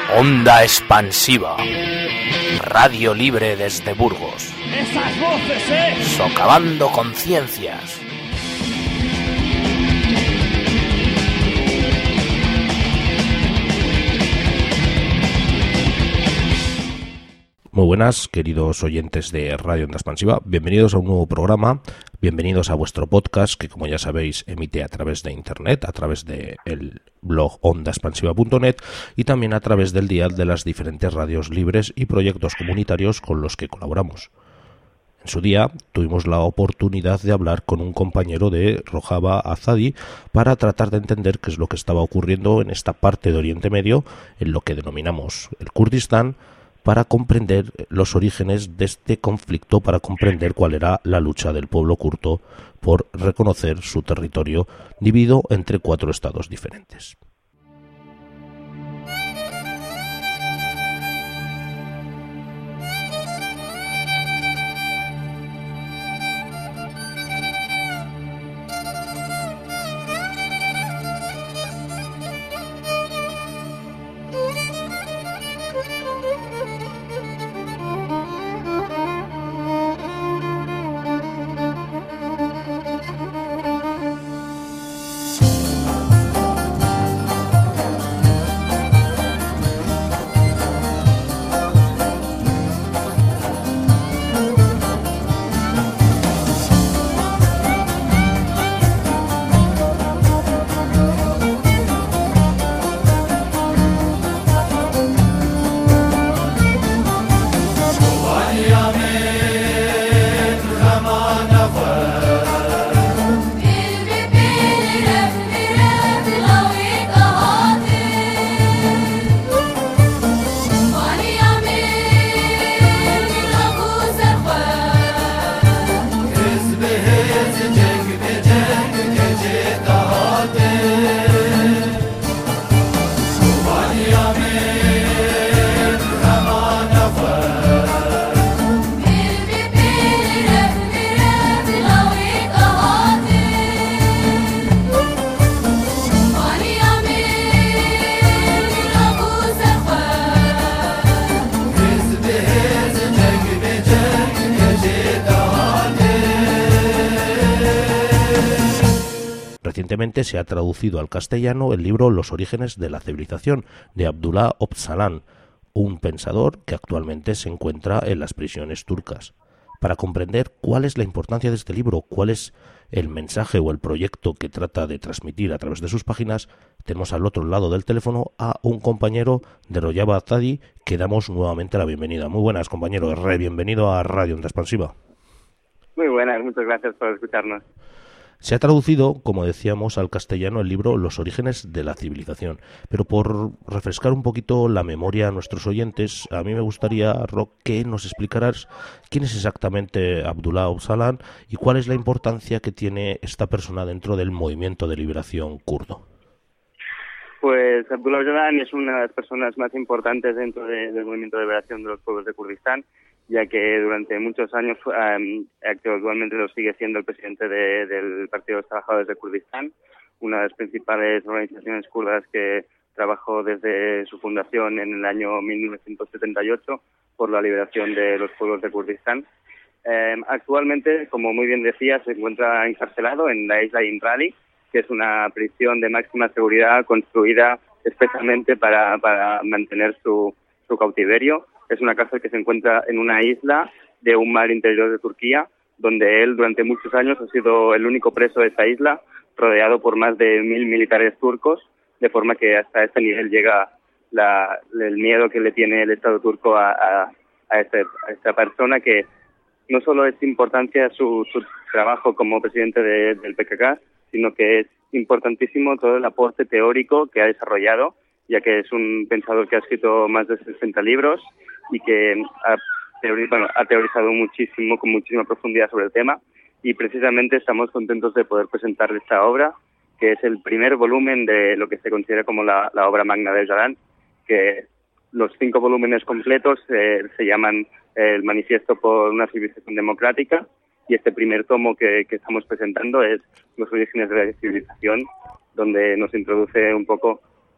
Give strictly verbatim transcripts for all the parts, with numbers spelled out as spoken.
Onda expansiva. Radio libre desde Burgos. ¡Esas voces, eh! Socavando conciencias. Muy buenas, queridos oyentes de Radio Onda Expansiva. Bienvenidos a un nuevo programa. Bienvenidos a vuestro podcast que, como ya sabéis, emite a través de internet, a través del blog onda expansiva punto net y también a través del dial de las diferentes radios libres y proyectos comunitarios con los que colaboramos. En su día tuvimos la oportunidad de hablar con un compañero de Rojava Azadi para tratar de entender qué es lo que estaba ocurriendo en esta parte de Oriente Medio, en lo que denominamos el Kurdistán, para comprender los orígenes de este conflicto, para comprender cuál era la lucha del pueblo kurdo por reconocer su territorio dividido entre cuatro estados diferentes. Recientemente se ha traducido al castellano el libro Los orígenes de la civilización, de Abdullah Öcalan, un pensador que actualmente se encuentra en las prisiones turcas. Para comprender cuál es la importancia de este libro, cuál es el mensaje o el proyecto que trata de transmitir a través de sus páginas, tenemos al otro lado del teléfono a un compañero de Rojava Azadi que damos nuevamente la bienvenida. Muy buenas, compañero, re bienvenido a Radio Onda Expansiva. Muy buenas, muchas gracias por escucharnos. Se ha traducido, como decíamos, al castellano el libro Los orígenes de la civilización. Pero por refrescar un poquito la memoria a nuestros oyentes, a mí me gustaría, Rock, que nos explicaras quién es exactamente Abdullah Öcalan y cuál es la importancia que tiene esta persona dentro del movimiento de liberación kurdo. Pues Abdullah Öcalan es una de las personas más importantes dentro de, del movimiento de liberación de los pueblos de Kurdistán, ya que durante muchos años um, actualmente lo sigue siendo el presidente de, del Partido de los Trabajadores de Kurdistán, una de las principales organizaciones kurdas que trabajó desde su fundación en el año mil novecientos setenta y ocho por la liberación de los pueblos de Kurdistán. Um, actualmente, como muy bien decía, se encuentra encarcelado en la isla Imrali, que es una prisión de máxima seguridad construida especialmente para, para mantener su, su cautiverio. Es una cárcel que se encuentra en una isla de un mar interior de Turquía, donde él durante muchos años ha sido el único preso de esa isla, rodeado por más de mil militares turcos, de forma que hasta este nivel llega la, el miedo que le tiene el Estado turco a, a, a, este, a esta persona, que no solo es importancia su, su trabajo como presidente de, del P K K, sino que es importantísimo todo el aporte teórico que ha desarrollado, ya que es un pensador que ha escrito más de sesenta libros y que ha, teori- bueno, ha teorizado muchísimo, con muchísima profundidad sobre el tema, y precisamente estamos contentos de poder presentar esta obra, que es el primer volumen de lo que se considera como la, la obra magna de Öcalan, que los cinco volúmenes completos eh, se llaman El Manifiesto por una Civilización Democrática, y este primer tomo que, que estamos presentando es Los orígenes de la civilización, donde nos introduce un poco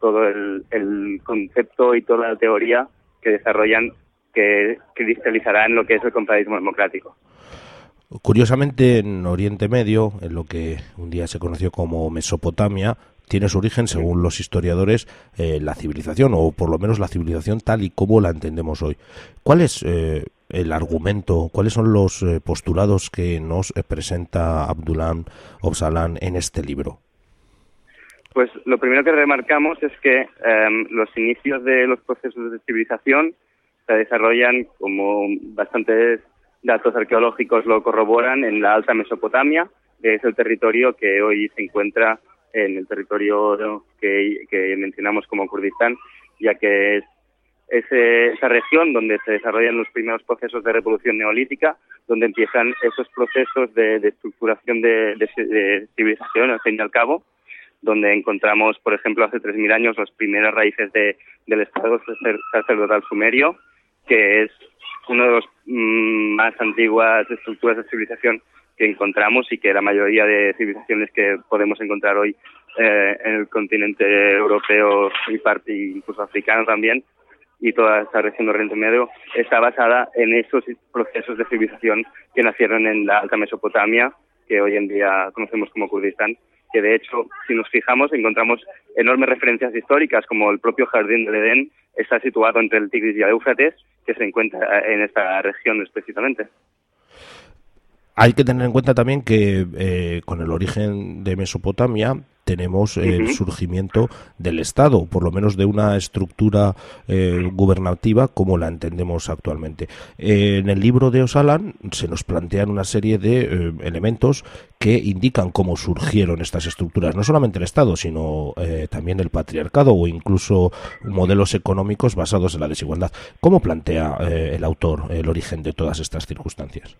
todo el, el concepto y toda la teoría que desarrollan, que cristalizará en lo que es el confederalismo democrático. Curiosamente, en Oriente Medio, en lo que un día se conoció como Mesopotamia, tiene su origen, según los historiadores, eh, la civilización, o por lo menos la civilización tal y como la entendemos hoy. ¿Cuál es eh, el argumento, cuáles son los eh, postulados que nos eh, presenta Abdullah Öcalan en este libro? Pues lo primero que remarcamos es que eh, los inicios de los procesos de civilización se desarrollan, como bastantes datos arqueológicos lo corroboran, en la Alta Mesopotamia, que es el territorio que hoy se encuentra en el territorio que, que mencionamos como Kurdistán, ya que es, es esa región donde se desarrollan los primeros procesos de revolución neolítica, donde empiezan esos procesos de, de estructuración de, de, de civilización, al fin y al cabo, donde encontramos, por ejemplo, hace tres mil años las primeras raíces de, del Estado sacerdotal sumerio, que es una de las mmm, más antiguas estructuras de civilización que encontramos y que la mayoría de civilizaciones que podemos encontrar hoy eh, en el continente europeo y parte incluso africano también, y toda esta región de Oriente Medio, está basada en esos procesos de civilización que nacieron en la Alta Mesopotamia, que hoy en día conocemos como Kurdistán, que de hecho, si nos fijamos, encontramos enormes referencias históricas, como el propio Jardín del Edén está situado entre el Tigris y el Éufrates, que se encuentra en esta región precisamente. Hay que tener en cuenta también que eh, con el origen de Mesopotamia tenemos eh, uh-huh. el surgimiento del Estado, por lo menos de una estructura eh, gubernativa como la entendemos actualmente. Eh, en el libro de Öcalan se nos plantean una serie de eh, elementos que indican cómo surgieron estas estructuras, no solamente el Estado, sino eh, también el patriarcado o incluso modelos económicos basados en la desigualdad. ¿Cómo plantea eh, el autor el origen de todas estas circunstancias?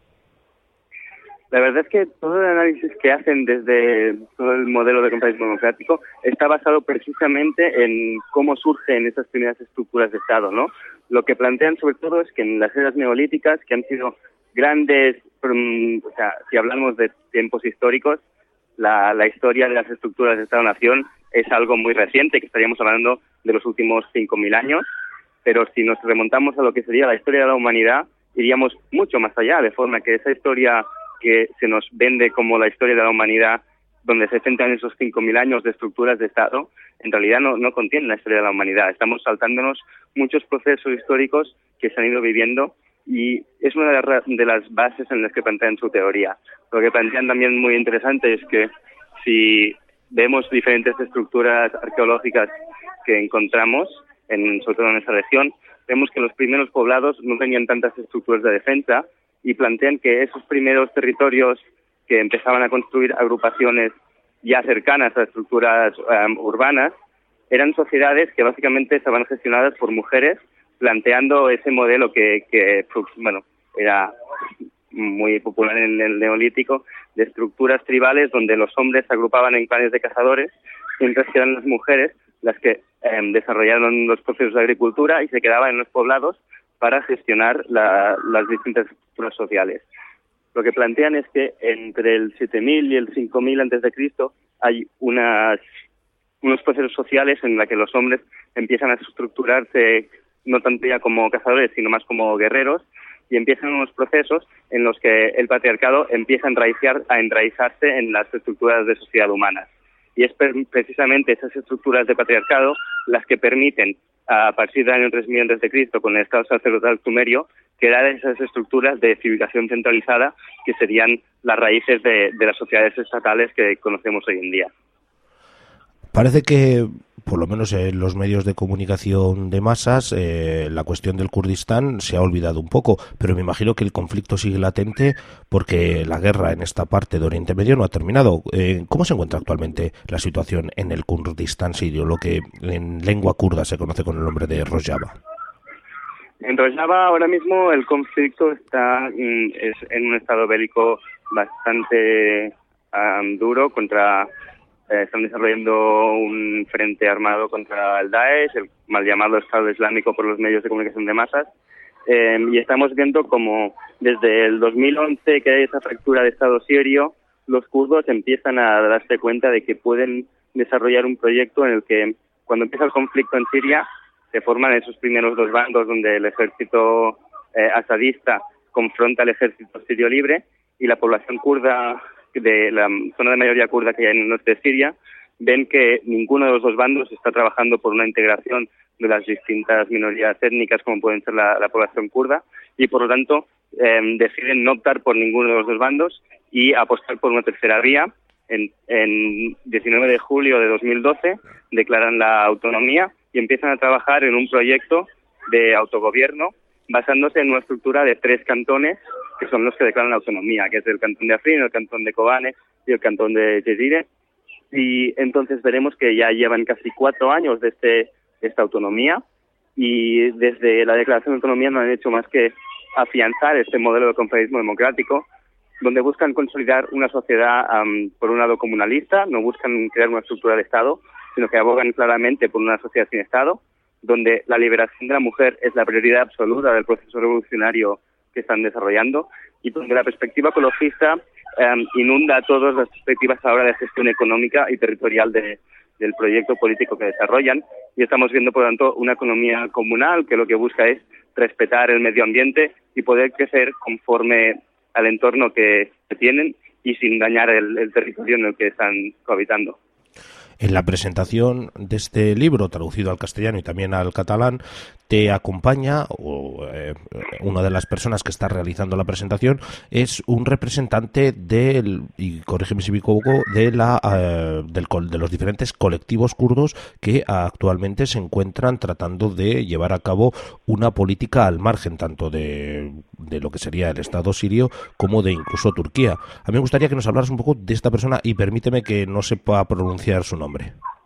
La verdad es que todo el análisis que hacen desde todo el modelo de confederalismo democrático está basado precisamente en cómo surgen esas primeras estructuras de Estado, ¿no? Lo que plantean sobre todo es que en las eras neolíticas, que han sido grandes, o sea, si hablamos de tiempos históricos, la, la historia de las estructuras de Estado-Nación es algo muy reciente, que estaríamos hablando de los últimos cinco mil años, pero si nos remontamos a lo que sería la historia de la humanidad, iríamos mucho más allá, de forma que esa historia que se nos vende como la historia de la humanidad, donde se centran esos cinco mil años de estructuras de Estado, en realidad no, no contiene la historia de la humanidad. Estamos saltándonos muchos procesos históricos que se han ido viviendo y es una de las, de las bases en las que plantean su teoría. Lo que plantean también muy interesante es que si vemos diferentes estructuras arqueológicas que encontramos, en, sobre todo en esta región, vemos que los primeros poblados no tenían tantas estructuras de defensa, y plantean que esos primeros territorios que empezaban a construir agrupaciones ya cercanas a estructuras um, urbanas eran sociedades que básicamente estaban gestionadas por mujeres, planteando ese modelo que, que bueno, era muy popular en el Neolítico, de estructuras tribales donde los hombres se agrupaban en clanes de cazadores, mientras que eran las mujeres las que eh, desarrollaron los procesos de agricultura y se quedaban en los poblados para gestionar la, las distintas estructuras sociales. Lo que plantean es que entre el siete mil y el cinco mil antes de Cristo hay unas, unos procesos sociales en los que los hombres empiezan a estructurarse no tanto ya como cazadores, sino más como guerreros, y empiezan unos procesos en los que el patriarcado empieza a, enraizar, a enraizarse en las estructuras de sociedad humanas. Y es precisamente esas estructuras de patriarcado las que permiten, a partir del año tres mil antes de Cristo, con el Estado sacerdotal sumerio, crear esas estructuras de civilización centralizada que serían las raíces de, de las sociedades estatales que conocemos hoy en día. Parece que, por lo menos en los medios de comunicación de masas, eh, la cuestión del Kurdistán se ha olvidado un poco, pero me imagino que el conflicto sigue latente porque la guerra en esta parte de Oriente Medio no ha terminado. Eh, ¿Cómo se encuentra actualmente la situación en el Kurdistán sirio, lo que en lengua kurda se conoce con el nombre de Rojava? En Rojava ahora mismo el conflicto está mm, es en un estado bélico bastante um, duro contra... Eh, están desarrollando un frente armado contra el Daesh, el mal llamado Estado Islámico por los medios de comunicación de masas, eh, y estamos viendo como desde el dos mil once que hay esa fractura de Estado sirio, los kurdos empiezan a darse cuenta de que pueden desarrollar un proyecto en el que cuando empieza el conflicto en Siria, se forman esos primeros dos bandos donde el ejército eh, asadista confronta al ejército sirio libre y la población kurda de la zona de mayoría kurda que hay en el norte de Siria ven que ninguno de los dos bandos está trabajando por una integración de las distintas minorías étnicas como pueden ser la, la población kurda y por lo tanto eh, deciden no optar por ninguno de los dos bandos y apostar por una tercera vía. En, en diecinueve de julio de dos mil doce declaran la autonomía y empiezan a trabajar en un proyecto de autogobierno basándose en una estructura de tres cantones que son los que declaran la autonomía, que es el cantón de Afrin, el cantón de Kobane y el cantón de Jezire. Y entonces veremos que ya llevan casi cuatro años desde esta autonomía y desde la declaración de autonomía no han hecho más que afianzar este modelo de confederalismo democrático donde buscan consolidar una sociedad, um, por un lado, comunalista, no buscan crear una estructura de Estado, sino que abogan claramente por una sociedad sin Estado, donde la liberación de la mujer es la prioridad absoluta del proceso revolucionario que están desarrollando y donde la perspectiva ecologista um, inunda todas las perspectivas ahora de gestión económica y territorial de, del proyecto político que desarrollan. Y estamos viendo, por lo tanto, una economía comunal que lo que busca es respetar el medio ambiente y poder crecer conforme al entorno que tienen y sin dañar el, el territorio en el que están cohabitando. En la presentación de este libro, traducido al castellano y también al catalán, te acompaña, o eh, una de las personas que está realizando la presentación es un representante del, y corrígeme si me equivoco, de, la, eh, del, de los diferentes colectivos kurdos que actualmente se encuentran tratando de llevar a cabo una política al margen tanto de, de lo que sería el Estado sirio como de incluso Turquía. A mí me gustaría que nos hablaras un poco de esta persona y permíteme que no sepa pronunciar su nombre.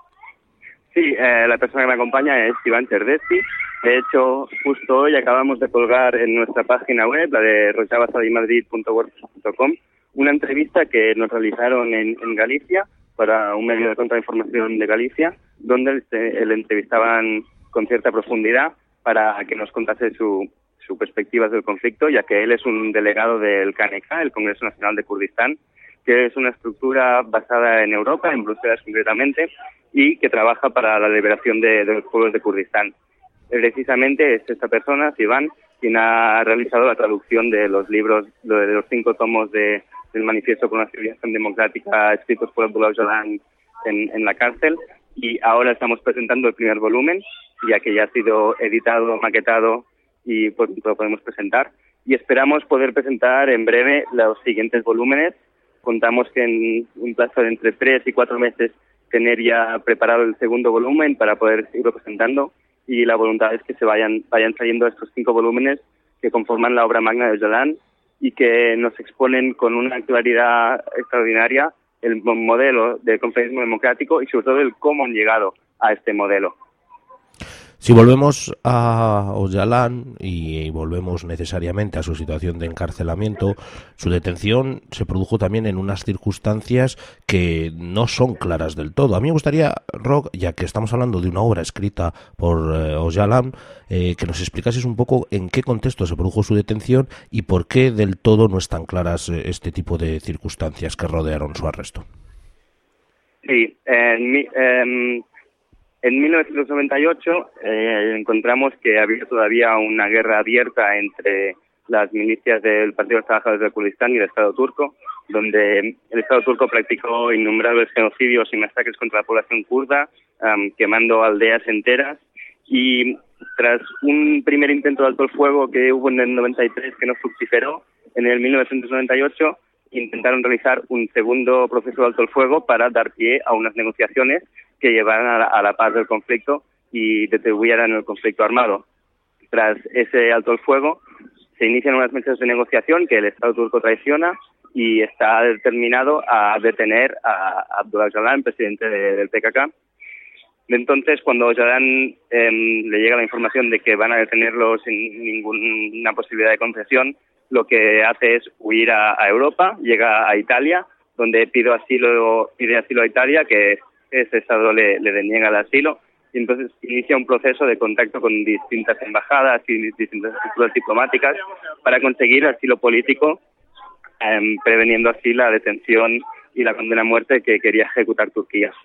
Sí, eh, la persona que me acompaña es Iván Cerdesti. De hecho, justo hoy acabamos de colgar en nuestra página web, la de rojavasadimadrid punto wordpress punto com, una entrevista que nos realizaron en, en Galicia para un medio de contrainformación de Galicia, donde le entrevistaban con cierta profundidad para que nos contase su, su perspectiva del conflicto, ya que él es un delegado del K N K, el Congreso Nacional de Kurdistán, que es una estructura basada en Europa, en Bruselas concretamente, y que trabaja para la liberación de, de los pueblos de Kurdistán. Precisamente es esta persona, Iván, quien ha realizado la traducción de los libros, de los cinco tomos de, del Manifiesto por una Civilización Democrática escritos por Abdullah Öcalan en, en la cárcel, y ahora estamos presentando el primer volumen, ya que ya ha sido editado, maquetado y pues, lo podemos presentar. Y esperamos poder presentar en breve los siguientes volúmenes. Contamos que en un plazo de entre tres y cuatro meses tener ya preparado el segundo volumen para poder irlo presentando y la voluntad es que se vayan vayan saliendo estos cinco volúmenes que conforman la obra magna de Öcalan y que nos exponen con una claridad extraordinaria el modelo de confederalismo democrático y sobre todo el cómo han llegado a este modelo. Si volvemos a Öcalan y volvemos necesariamente a su situación de encarcelamiento, su detención se produjo también en unas circunstancias que no son claras del todo. A mí me gustaría, Roc, ya que estamos hablando de una obra escrita por eh, Öcalan, eh, que nos explicases un poco en qué contexto se produjo su detención y por qué del todo no están claras eh, este tipo de circunstancias que rodearon su arresto. Sí, en mi... Eh, En mil novecientos noventa y ocho eh, encontramos que había todavía una guerra abierta entre las milicias del Partido de los Trabajadores del Kurdistán y el Estado turco, donde el Estado turco practicó innumerables genocidios y masacres contra la población kurda, um, quemando aldeas enteras. Y tras un primer intento de alto el fuego que hubo en el noventa y tres que no fructiferó, en el mil novecientos noventa y ocho intentaron realizar un segundo proceso de alto el fuego para dar pie a unas negociaciones que llevaran a la, a la paz del conflicto y detribuyeran el conflicto armado. Tras ese alto el fuego, se inician unas mesas de negociación que el Estado turco traiciona y está determinado a detener a Abdullah Öcalan, presidente de, del P K K. Entonces, cuando Öcalan eh, le llega la información de que van a detenerlo sin ninguna posibilidad de concesión, lo que hace es huir a, a Europa, llega a Italia, donde pide asilo, pide asilo a Italia, que ese Estado le, le deniega el asilo, y entonces inicia un proceso de contacto con distintas embajadas y distintas estructuras diplomáticas para conseguir asilo político, eh, preveniendo así la detención y la condena a muerte que quería ejecutar Turquía.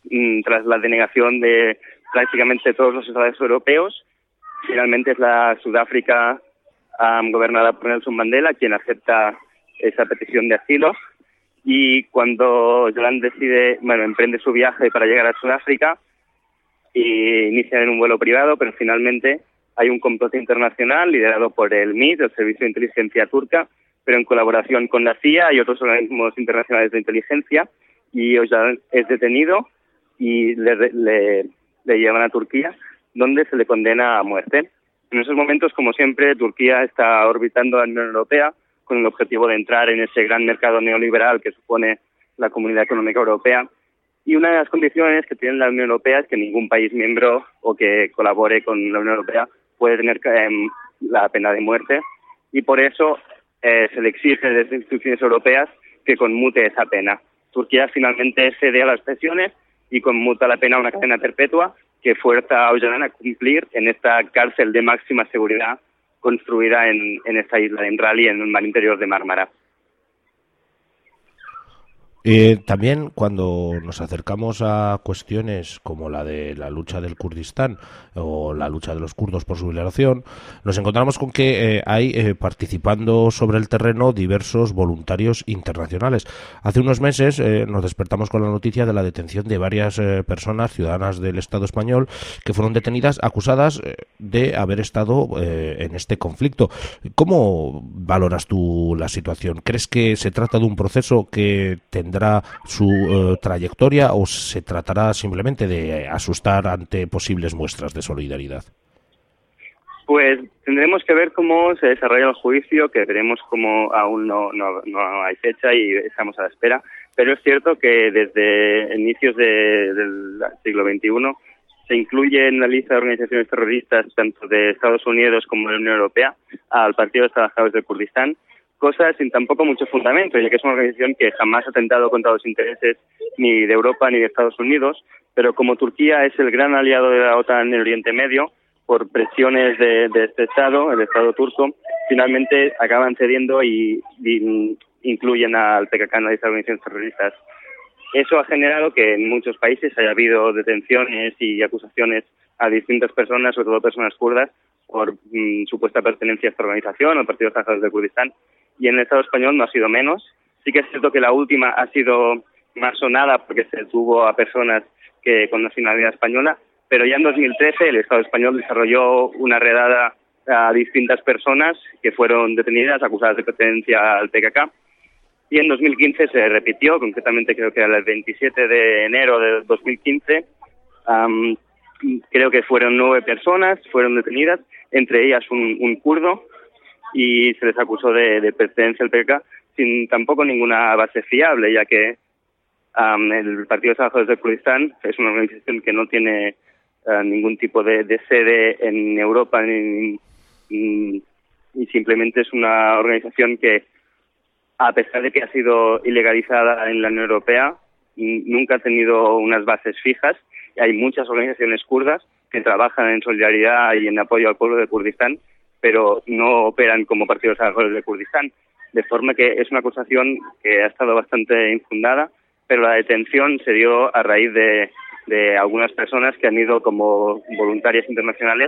mm, tras la denegación de prácticamente todos los estados europeos. Finalmente es la Sudáfrica um, gobernada por Nelson Mandela quien acepta esa petición de asilo, y cuando Yolande decide, bueno, emprende su viaje para llegar a Sudáfrica y inicia en un vuelo privado, pero finalmente hay un complot internacional liderado por el M I T, el Servicio de Inteligencia Turca, pero en colaboración con la C I A y otros organismos internacionales de inteligencia, y Öcalan es detenido y le, le, le llevan a Turquía, donde se le condena a muerte. En esos momentos, como siempre, Turquía está orbitando a la Unión Europea con el objetivo de entrar en ese gran mercado neoliberal que supone la Comunidad Económica Europea. Y una de las condiciones que tiene la Unión Europea es que ningún país miembro o que colabore con la Unión Europea puede tener eh, la pena de muerte, y por eso eh, se le exige desde las instituciones europeas que conmute esa pena. Turquía finalmente cede a las presiones y conmuta la pena a una cadena perpetua que fuerza a Öcalan a cumplir en esta cárcel de máxima seguridad construida en, en esta isla de Imrali, en el mar interior de Mármara. Eh, también cuando nos acercamos a cuestiones como la de la lucha del Kurdistán o la lucha de los kurdos por su liberación, nos encontramos con que eh, hay eh, participando sobre el terreno diversos voluntarios internacionales. Hace unos meses eh, nos despertamos con la noticia de la detención de varias eh, personas ciudadanas del Estado español que fueron detenidas acusadas eh, de haber estado eh, en este conflicto. ¿Cómo valoras tú la situación? ¿Crees que se trata de un proceso que tendrá tendrá su uh, trayectoria o se tratará simplemente de asustar ante posibles muestras de solidaridad? Pues tendremos que ver cómo se desarrolla el juicio, que veremos cómo aún no, no, no hay fecha y estamos a la espera, pero es cierto que desde inicios de, del siglo veintiuno se incluye en la lista de organizaciones terroristas tanto de Estados Unidos como de la Unión Europea al Partido de los Trabajadores del Kurdistán, cosas sin tampoco mucho fundamento, ya que es una organización que jamás ha atentado contra los intereses ni de Europa ni de Estados Unidos, pero como Turquía es el gran aliado de la OTAN en el Oriente Medio, por presiones de, de este Estado, el Estado turco, finalmente acaban cediendo y, y incluyen al P K K en la lista de organizaciones terroristas. Eso ha generado que en muchos países haya habido detenciones y acusaciones a distintas personas, sobre todo personas kurdas, por mmm, supuesta pertenencia a esta organización, al Partido de los Trabajadores del Kurdistán, y en el Estado español no ha sido menos. Sí que es cierto que la última ha sido más sonada porque se detuvo a personas que con nacionalidad española, pero ya en dos mil trece el Estado español desarrolló una redada a distintas personas que fueron detenidas, acusadas de pertenencia al P K K, y en dos mil quince se repitió, concretamente creo que era el veintisiete de enero de dos mil quince, um, creo que fueron nueve personas, fueron detenidas, entre ellas un, un kurdo, y se les acusó de, de pertenencia al P K K sin tampoco ninguna base fiable, ya que um, el Partido de los Trabajadores del Kurdistán es una organización que no tiene uh, ningún tipo de, de sede en Europa ni, ni, y simplemente es una organización que, a pesar de que ha sido ilegalizada en la Unión Europea, nunca ha tenido unas bases fijas. Hay muchas organizaciones kurdas que trabajan en solidaridad y en apoyo al pueblo de Kurdistán, pero no operan como Partido de los Trabajadores de Kurdistán, de forma que es una acusación que ha estado bastante infundada, pero la detención se dio a raíz de, de algunas personas que han ido como voluntarias internacionales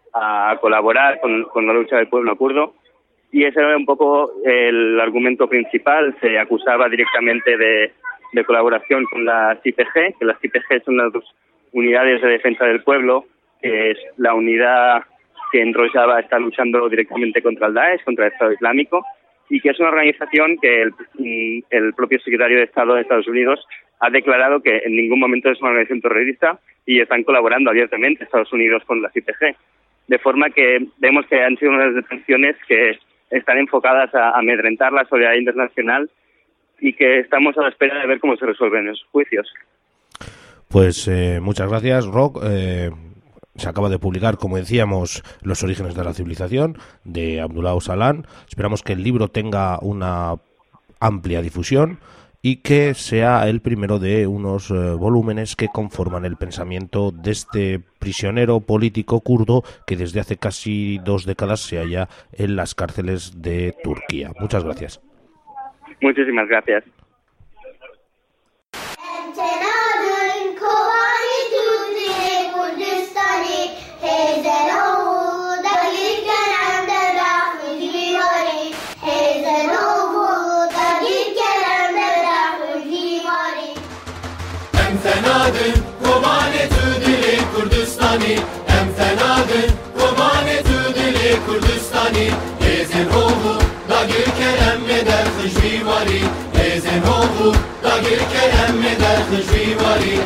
a colaborar con, con la lucha del pueblo kurdo, y ese era un poco el argumento principal. Se acusaba directamente de, de colaboración con las I P G, que las I P G son las dos unidades de defensa del pueblo, que es la unidad que en Rojava está luchando directamente contra el Daesh, contra el Estado Islámico, y que es una organización que el, el propio secretario de Estado de Estados Unidos ha declarado que en ningún momento es una organización terrorista y están colaborando abiertamente Estados Unidos con las I P G. De forma que vemos que han sido unas detenciones que están enfocadas a amedrentar la solidaridad internacional y que estamos a la espera de ver cómo se resuelven esos juicios. Pues eh, muchas gracias, Roc. Eh, se acaba de publicar, como decíamos, Los orígenes de la civilización, de Abdullah Öcalan. Esperamos que el libro tenga una amplia difusión y que sea el primero de unos eh, volúmenes que conforman el pensamiento de este prisionero político kurdo que desde hace casi dos décadas se halla en las cárceles de Turquía. Muchas gracias. Muchísimas gracias. Kurdistani em fenadın Kobane tu dili Kurdistani Ezin oğu da gül kerem eder hıcvivari Ezin oğu da gül kerem eder hıcvivari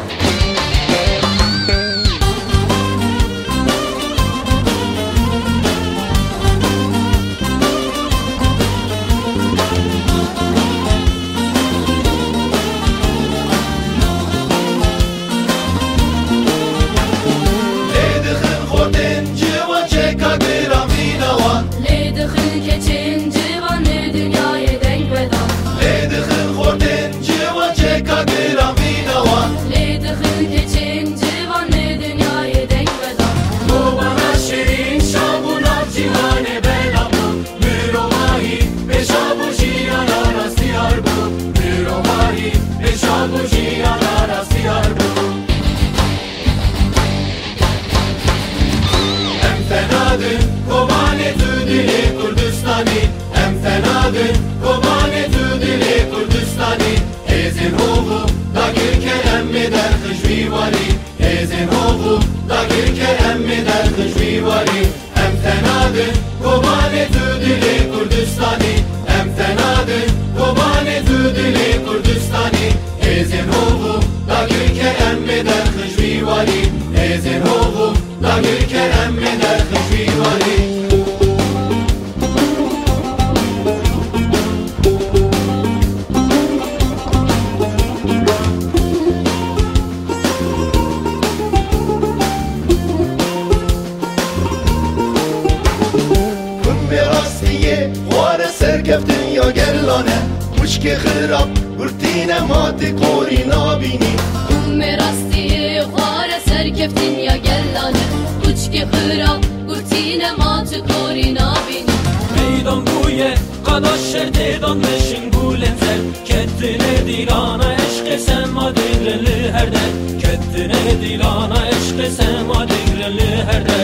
Kobane tu dili Kurdistani em fenadın Kobane tu dili Kurdistani Ezin oğu da gül kerem eder hıcvivari Ezin oğu da gül kerem eder hıcvivari em fenadın Kobane tu dili Kurdistani em fenadın Kobane tu dili Kurdistani Ezin oğu da gül kerem eder hıcvivari Ezin oğu da gül kerem eder hıcvivari Serkeftin ya gerlane Muşki khirab Gurtine mati kori nabini Umme rastiye Khare serkeftin ya gerlane Muşki khirab Gurtine mati kori nabini Meydan guye Qadaş şerdedan meşin gulenzer Kettine dilana eşke sema degreli herder Kettine dilana eşke sema degreli herder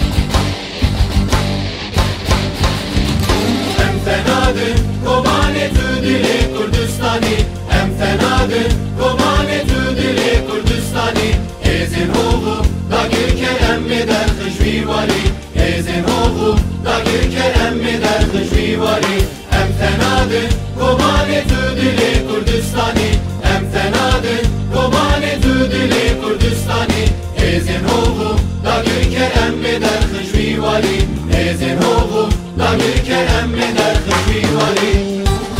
fenadın Kobane tu dili Kurdistani em fenadın Kobane tu dili Kurdistani Ezin oğu da gül kerem eder hıcvivari Ezin oğu da gül kerem eder hıcvivari em fenadın Kobane tu dili Kurdistani em fenadın Kobane tu dili Kurdistani Ezin oğu da gül kerem eder hıcvivari Ezin oğu da gül kerem eder hıcvivari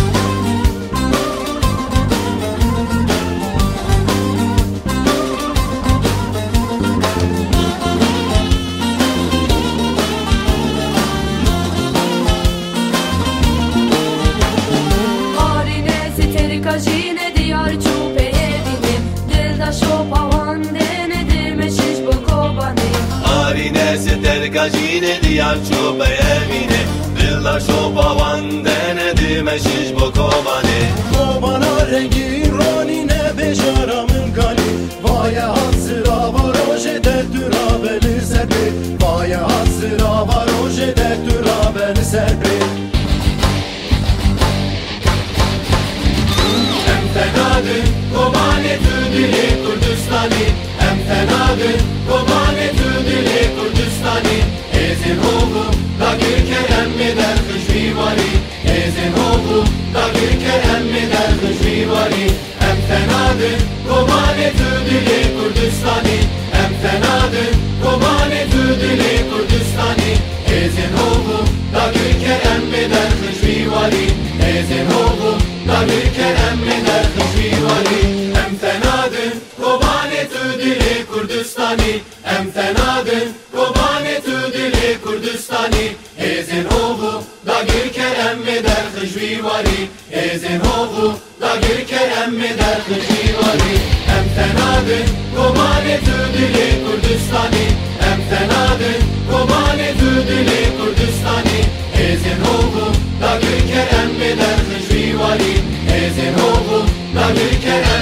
Arine siteri kajine diyar çupe evini Dilda şopavan denedir meşiş bu kobani Arine seter kajine diyar çupe evine Dilda şopavan denedi meşiş bu kobani Kobana rengi ronine beşaramın kali Vaya hasıra var oje de türabeli serbi Vaya hasıra var oje de türabeli serbi em fenadın Kobane tu dili Kurdistani em fenadın Kobane tu dili Kurdistani Ezin oğu da gül kerem eder hıcvivari Ezin oğu da gül kerem eder hıcvivari em fenadın Kobane tu dili Kurdistani em fenadın Kobane tu dili Kurdistani Ezin oğu da gül kerem eder hıcvivari Ezin oğu da gül kerem eder hıcvivari em fenadın Kobane tu dili Kurdistani em fenadın Kobane tu dili Kurdistani Ezin oğu da gül kerem eder hıcvivari Ezin oğu da gül kerem eder hıcvivari em fenadın Kobane tu dili Kurdistani em fenadın Kobane tu dili Kurdistani Ezin oğu da gül kerem eder hıcvivari Ezin oğu da gül kerem